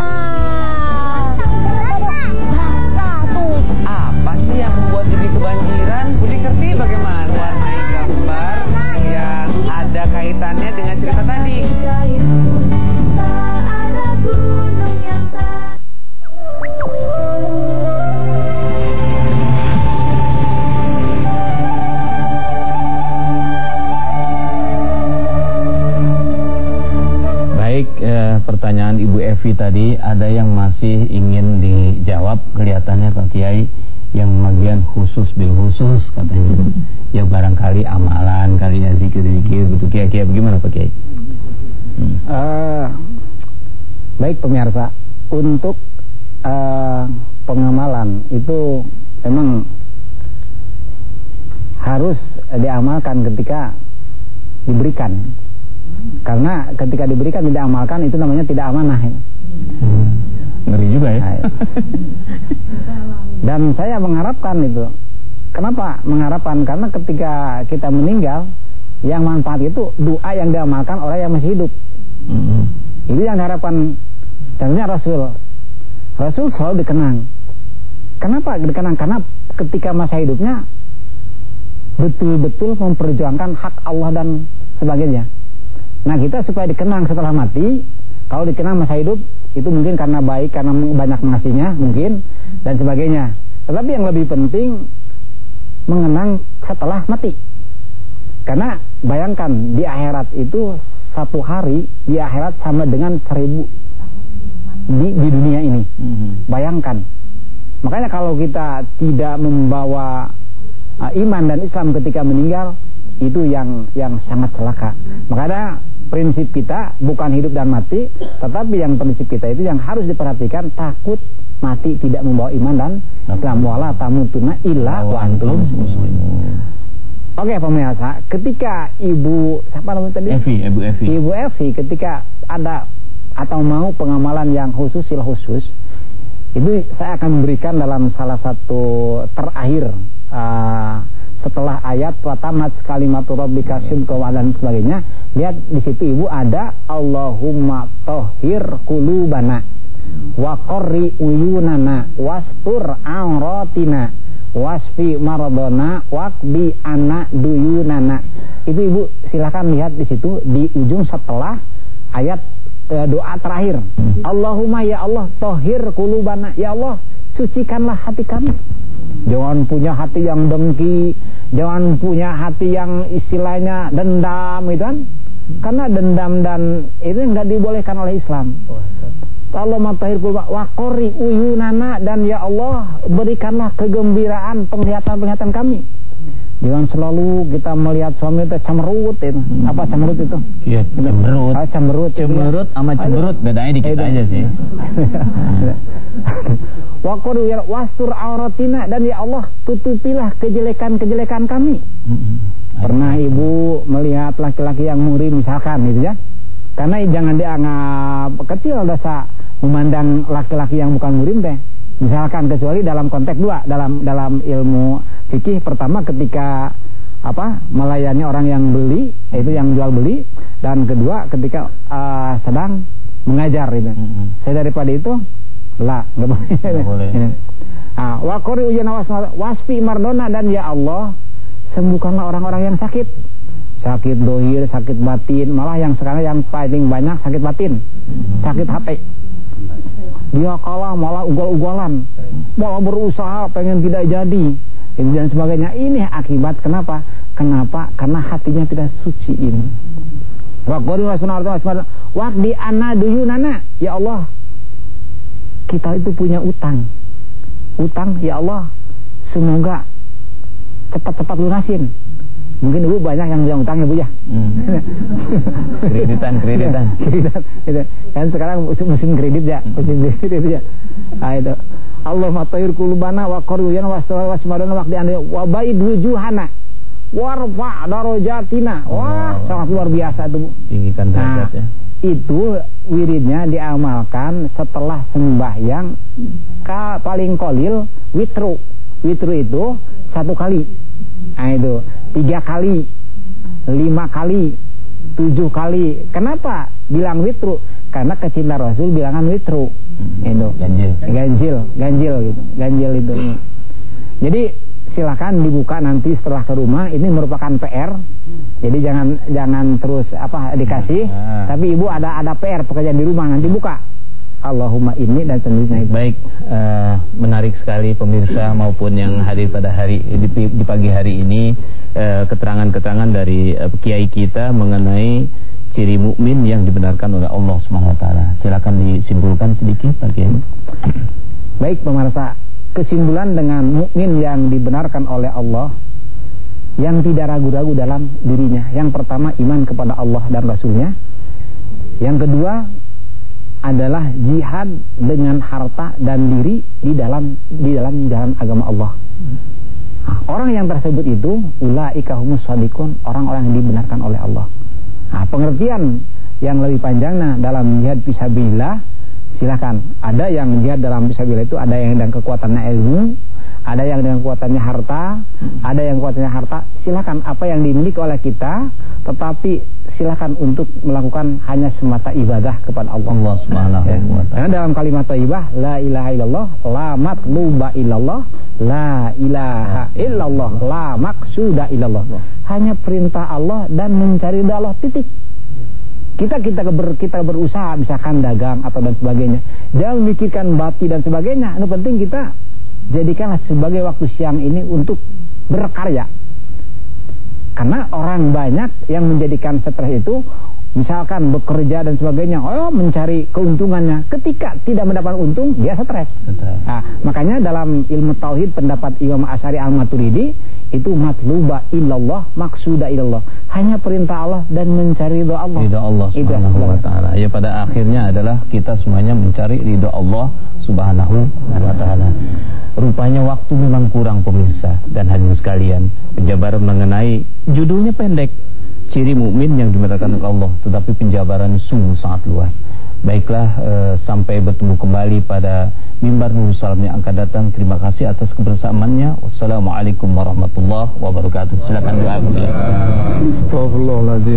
Apa sih yang membuat jadi kebanjiran? Budi Kerti bagaimana warnai gambar yang ada kaitannya dengan cerita tadi? Pertanyaan Ibu Evi tadi ada yang masih ingin dijawab, kelihatannya Pak Kiai, yang bagian khusus bil khusus katanya. Ya barangkali amalan kali ya, zikir-zikir gitu. Kiai-kiai bagaimana Pak Kiai? Hmm. Uh, baik pemirsa, untuk uh, pengamalan itu memang harus diamalkan ketika diberikan. Karena ketika diberikan tidak amalkan, itu namanya tidak amanah. Hmm. Ngeri juga ya. Dan saya mengharapkan itu. Kenapa mengharapkan? Karena ketika kita meninggal, yang manfaat itu doa yang diamalkan orang yang masih hidup. Hmm. Itu yang diharapkan. Tentunya Rasul Rasul selalu dikenang. Kenapa dikenang? Karena ketika masa hidupnya betul-betul memperjuangkan hak Allah dan sebagainya. Nah kita supaya dikenang setelah mati, kalau dikenang masa hidup itu mungkin karena baik, karena banyak mengasihinya mungkin dan sebagainya. Tetapi yang lebih penting mengenang setelah mati. Karena bayangkan di akhirat itu satu hari di akhirat sama dengan seribu di, di dunia ini. Bayangkan. Makanya kalau kita tidak membawa uh, iman dan Islam ketika meninggal, itu yang yang sangat celaka. Makanya prinsip kita bukan hidup dan mati, tetapi yang prinsip kita itu yang harus diperhatikan, takut mati tidak membawa iman dan Islam. Wala tamutunna illa wa antum muslimun. Oke pemirsa, ketika Ibu siapa namanya tadi? Evi, Ibu Evi. Ibu Evi ketika ada atau mau pengamalan yang khusus sil khusus, itu saya akan memberikan dalam salah satu terakhir uh, setelah ayat watamat kalimatu rabbika syidqa dan sebagainya. Lihat di situ Ibu ada Allahumma tahhir qulubana wa qarri uyunana wastur auratina wasfi maradona waqbi ana duyunana. Itu Ibu silakan lihat di situ di ujung setelah ayat e, doa terakhir. Allahumma ya Allah tahhir qulubana, ya Allah sucikanlah hati kami. Jangan punya hati yang dengki, jangan punya hati yang istilahnya dendam itu kan. Karena dendam dan itu enggak dibolehkan oleh Islam. Allah matahir qulubana wa qori uyunana, dan ya Allah berikanlah kegembiraan penglihatan-penglihatan kami. Jangan selalu kita melihat suami itu cemberut itu. Hmm. Apa cemberut itu? Iya, cemberut. Ah, cemberut. Cemberut sama cemberut bedanya dikit Ayo. aja sih. Wa qul ya wastur auratina, dan ya Allah tutupilah kejelekan-kejelekan kami. Hmm. Pernah Ibu melihat laki-laki yang murim misalkan gitu ya. Karena jangan dianggap kecil dosa memandang laki-laki yang bukan murim teh. Misalkan kecuali dalam konteks dua, dalam dalam ilmu fikih, pertama ketika apa melayani orang yang beli, itu yang jual beli, dan kedua ketika uh, sedang mengajar gitu. Mm-hmm. Saya daripada itu lah nggak boleh. Nggak boleh. Ah, wa qori ujana wasfi mardona, dan ya Allah sembuhkanlah orang-orang yang sakit. Sakit dohir, sakit batin, malah yang sekarang yang paling banyak sakit batin, sakit hati. Dia kalah malah ugal-ugalan, malah berusaha pengen tidak jadi dan sebagainya. Ini akibat kenapa? Kenapa? Karena hatinya tidak suci ini. Wa qori waqdi anna duyunana, ya Allah kita itu punya utang. Utang ya Allah semoga cepat-cepat lunasin. Mungkin ibu banyak yang yang utangnya bu ya. Hmm. kreditan, kreditan, kreditan. Itu. Kan sekarang musim, musim kredit ya, musim kredit itu ya. Ah itu. Allah matayur kulubana wa qaryana wastawa wasmadana waqdi anda wa baid wujuhana warfa darajatina. Wah, sangat luar biasa itu, Bu. Tinggikan derajat ya. Itu wiridnya diamalkan setelah sembahyang ka paling kolil witru. Witru itu satu kali. Nah itu tiga kali, lima kali, tujuh kali. Kenapa bilang witru? Karena kecinta Rasul bilangan witru. Itu ganjil, ganjil, ganjil gitu, ganjil itu. Jadi silakan dibuka nanti setelah ke rumah. Ini merupakan P R. Jadi jangan jangan terus apa dikasih. Nah. Tapi ibu ada ada P R pekerjaan di rumah, nanti buka. Allahumma inni dan selanjutnya. Baik, uh, menarik sekali pemirsa maupun yang hadir pada hari di, di pagi hari ini, uh, keterangan-keterangan dari uh, kiai kita mengenai ciri mukmin yang dibenarkan oleh Allah Subhanahu wa taala. Silakan disimpulkan sedikit Pak Kiai. Baik pemirsa, kesimpulan dengan mukmin yang dibenarkan oleh Allah yang tidak ragu-ragu dalam dirinya. Yang pertama iman kepada Allah dan Rasulnya. Yang kedua adalah jihad dengan harta dan diri di dalam di dalam jalan agama Allah. Nah, orang yang tersebut itu ulaika humus shadiqun, orang-orang yang dibenarkan oleh Allah. Nah, pengertian yang lebih panjangnya dalam jihad fisabilillah, silakan. Ada yang jihad dalam fisabilillah itu ada yang dengan kekuatannya ilmu, ada yang dengan kekuatannya harta, ada yang kekuatannya harta. Silakan apa yang dimiliki oleh kita, tetapi silakan untuk melakukan hanya semata ibadah kepada Allah. Allah Subhanahu wa taala. Karena dalam kalimat thayyibah la ilaha illallah, la matluba illallah, la ilaha illallah, la maqsuda illallah. Hanya perintah Allah dan mencari ridha Allah, titik. Kita kita ber, kita berusaha misalkan dagang atau dan sebagainya. Jangan memikirkan bati dan sebagainya. Yang penting kita jadikanlah sebagai waktu siang ini untuk berkarya. Karena orang banyak yang menjadikan stres itu misalkan bekerja dan sebagainya, oh mencari keuntungannya. Ketika tidak mendapat untung, dia stres. Nah, makanya dalam ilmu tauhid pendapat Imam Asy'ari Al-Maturidi itu matluba illallah, maksuda illallah. Hanya perintah Allah dan mencari ridha Allah. Ridha Allah Subhanahu wa taala. Ya, pada akhirnya adalah kita semuanya mencari ridha Allah Subhanahu wa taala. Rupanya waktu memang kurang pemirsa dan hadirin sekalian. Penjabaran mengenai judulnya pendek, ciri mukmin yang dibenarkan oleh Allah, tetapi penjabaran sungguh sangat luas. Baiklah, eh, sampai bertemu kembali pada mimbar Nurul Salam yang akan datang. Terima kasih atas kebersamaannya. Wassalamualaikum warahmatullahi wabarakatuh. Silakan doa. Astagfirullahaladzim.